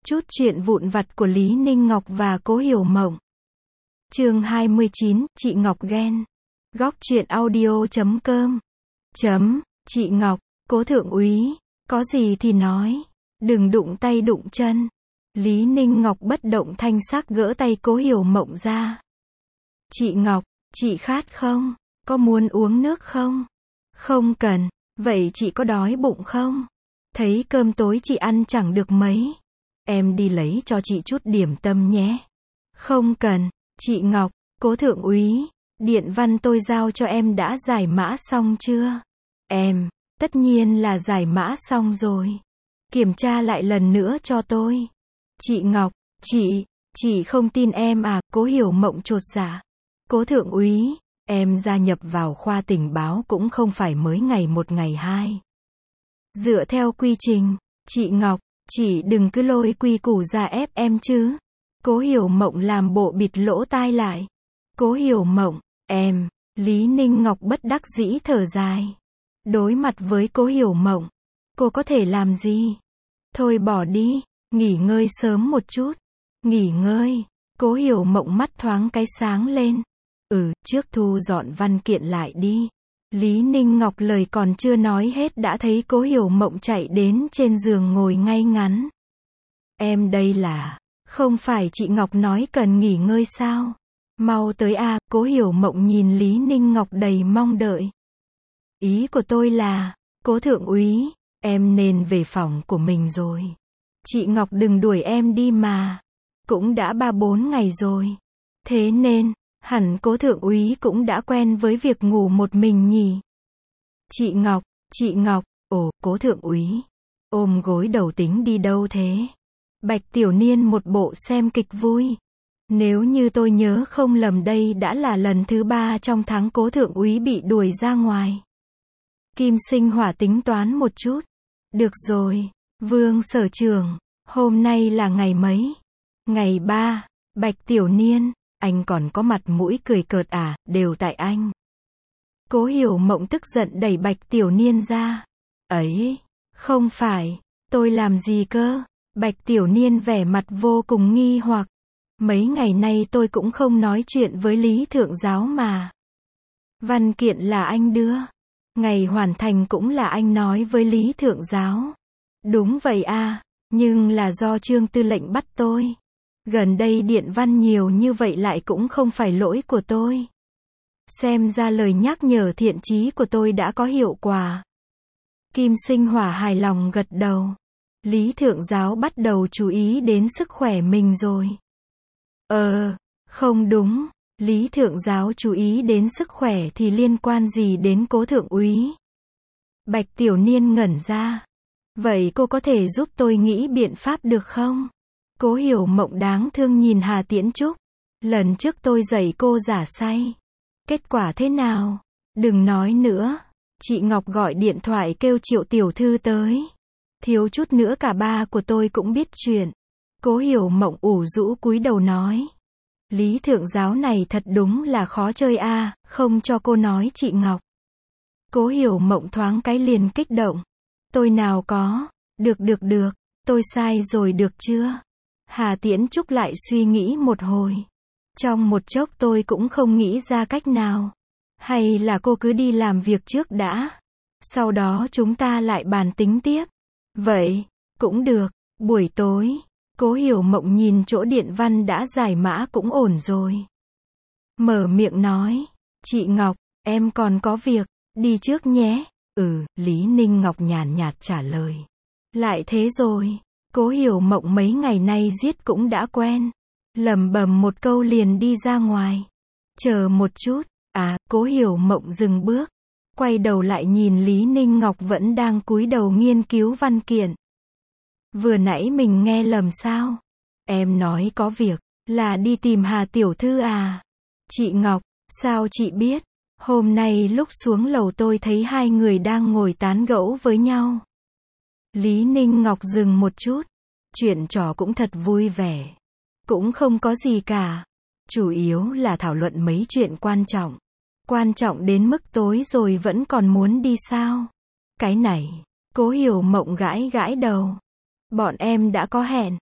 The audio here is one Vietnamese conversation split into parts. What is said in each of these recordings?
Chút chuyện vụn vặt của Lý Ninh Ngọc và Cố Hiểu Mộng. Chương 29, chị Ngọc ghen. Góc truyện audio.com. Chị Ngọc, Cố thượng úy, có gì thì nói, đừng đụng tay đụng chân. Lý Ninh Ngọc bất động thanh sắc gỡ tay Cố Hiểu Mộng ra. Chị Ngọc, chị khát không? Có muốn uống nước không? Không cần. Vậy chị có đói bụng không? Thấy cơm tối chị ăn chẳng được mấy. Em đi lấy cho chị chút điểm tâm nhé. Không cần. Chị Ngọc, Cố thượng úy, điện văn tôi giao cho em đã giải mã xong chưa? Em, tất nhiên là giải mã xong rồi. Kiểm tra lại lần nữa cho tôi. Chị Ngọc, chị không tin em à? Cố Hiểu Mộng chột dạ. Cố thượng úy, em gia nhập vào khoa tình báo cũng không phải mới ngày một ngày hai. Dựa theo quy trình, chị Ngọc, chị đừng cứ lôi quy củ ra ép em chứ. Cố Hiểu Mộng làm bộ bịt lỗ tai lại. Cố Hiểu Mộng, em, Lý Ninh Ngọc bất đắc dĩ thở dài. Đối mặt với Cố Hiểu Mộng, cô có thể làm gì? Thôi bỏ đi, nghỉ ngơi sớm một chút. Nghỉ ngơi. Cố Hiểu Mộng mắt thoáng cái sáng lên. Trước thu dọn văn kiện lại đi. Lý Ninh Ngọc lời còn chưa nói hết đã thấy Cố Hiểu Mộng chạy đến trên giường ngồi ngay ngắn. Em đây là, không phải chị Ngọc nói cần nghỉ ngơi sao? Mau tới a. Cố Hiểu Mộng nhìn Lý Ninh Ngọc đầy mong đợi. Ý của tôi là, Cố thượng úy, em nên về phòng của mình rồi. Chị Ngọc đừng đuổi em đi mà. Cũng đã 3-4 ngày rồi. Thế nên, hẳn Cố thượng úy cũng đã quen với việc ngủ một mình nhỉ. Chị Ngọc, Cố thượng úy, ôm gối đầu tính đi đâu thế? Bạch Tiểu Niên một bộ xem kịch vui. Nếu như tôi nhớ không lầm đây đã là lần thứ 3 trong tháng Cố thượng úy bị đuổi ra ngoài. Kim Sinh Hỏa tính toán một chút. Được rồi, Vương sở trưởng, hôm nay là ngày mấy? Ngày 3, Bạch Tiểu Niên, anh còn có mặt mũi cười cợt à, đều tại anh. Cố Hiểu Mộng tức giận đẩy Bạch Tiểu Niên ra. Ấy, không phải, tôi làm gì cơ? Bạch Tiểu Niên vẻ mặt vô cùng nghi hoặc. Mấy ngày nay tôi cũng không nói chuyện với Lý Thượng Giáo mà. Văn kiện là anh đưa. Ngày hoàn thành cũng là anh nói với Lý Thượng Giáo. Đúng vậy à, nhưng là do Trương Tư lệnh bắt tôi. Gần đây điện văn nhiều như vậy lại cũng không phải lỗi của tôi. Xem ra lời nhắc nhở thiện chí của tôi đã có hiệu quả. Kim Sinh Hỏa hài lòng gật đầu. Lý Thượng Giáo bắt đầu chú ý đến sức khỏe mình rồi. Không đúng. Lý Thượng Giáo chú ý đến sức khỏe thì liên quan gì đến Cố thượng úy? Bạch Tiểu Niên ngẩn ra. Vậy cô có thể giúp tôi nghĩ biện pháp được không? Cố Hiểu Mộng đáng thương nhìn Hà Tiễn Trúc. Lần trước tôi dạy cô giả say. Kết quả thế nào? Đừng nói nữa. Chị Ngọc gọi điện thoại kêu Triệu tiểu thư tới. Thiếu chút nữa cả ba của tôi cũng biết chuyện. Cố Hiểu Mộng ủ rũ cúi đầu nói. Lý Thượng Giáo này thật đúng là khó chơi a, không cho cô nói chị Ngọc. Cố Hiểu Mộng thoáng cái liền kích động. Tôi nào có. Được, tôi sai rồi được chưa? Hà Tiễn Trúc lại suy nghĩ một hồi. Trong một chốc tôi cũng không nghĩ ra cách nào. Hay là cô cứ đi làm việc trước đã. Sau đó chúng ta lại bàn tính tiếp. Vậy, cũng được. Buổi tối, Cố Hiểu Mộng nhìn chỗ điện văn đã giải mã cũng ổn rồi. Mở miệng nói. Chị Ngọc, em còn có việc, đi trước nhé. Lý Ninh Ngọc nhàn nhạt trả lời. Lại thế rồi. Cố Hiểu Mộng mấy ngày nay giết cũng đã quen. Lẩm bẩm một câu liền đi ra ngoài. Chờ một chút. Cố Hiểu Mộng dừng bước. Quay đầu lại nhìn Lý Ninh Ngọc vẫn đang cúi đầu nghiên cứu văn kiện. Vừa nãy mình nghe lầm sao? Em nói có việc, là đi tìm Hà tiểu thư à? Chị Ngọc, sao chị biết? Hôm nay lúc xuống lầu tôi thấy hai người đang ngồi tán gẫu với nhau. Lý Ninh Ngọc dừng một chút. Chuyện trò cũng thật vui vẻ. Cũng không có gì cả. Chủ yếu là thảo luận mấy chuyện quan trọng. Quan trọng đến mức tối rồi vẫn còn muốn đi sao? Cái này, Cố Hiểu Mộng gãi gãi đầu. Bọn em đã có hẹn.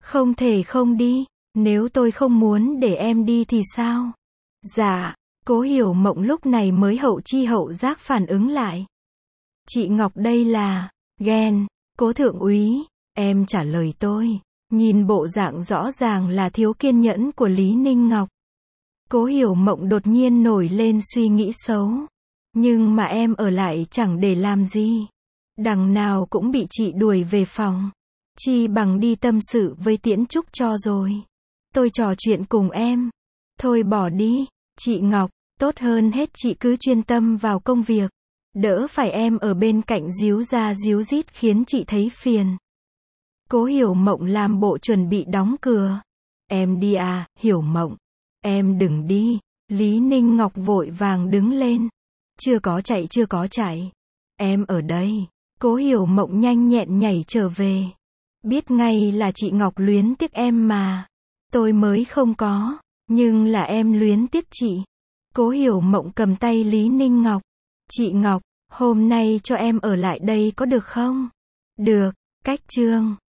Không thể không đi. Nếu tôi không muốn để em đi thì sao? Dạ. Cố Hiểu Mộng lúc này mới hậu chi hậu giác phản ứng lại. Chị Ngọc đây là ghen. Cố thượng úy, em trả lời tôi. Nhìn bộ dạng rõ ràng là thiếu kiên nhẫn của Lý Ninh Ngọc. Cố Hiểu Mộng đột nhiên nổi lên suy nghĩ xấu. Nhưng mà em ở lại chẳng để làm gì. Đằng nào cũng bị chị đuổi về phòng. Chi bằng đi tâm sự với Tiễn Trúc cho rồi. Tôi trò chuyện cùng em. Thôi bỏ đi. Chị Ngọc, tốt hơn hết chị cứ chuyên tâm vào công việc. Đỡ phải em ở bên cạnh díu ra díu dít khiến chị thấy phiền. Cố Hiểu Mộng làm bộ chuẩn bị đóng cửa. Em đi à, Hiểu Mộng. Em đừng đi. Lý Ninh Ngọc vội vàng đứng lên. Chưa có chạy. Em ở đây. Cố Hiểu Mộng nhanh nhẹn nhảy trở về. Biết ngay là chị Ngọc luyến tiếc em mà. Tôi mới không có. Nhưng là em luyến tiếc chị. Cố Hiểu Mộng cầm tay Lý Ninh Ngọc. Chị Ngọc, hôm nay cho em ở lại đây có được không? Được. Cách chương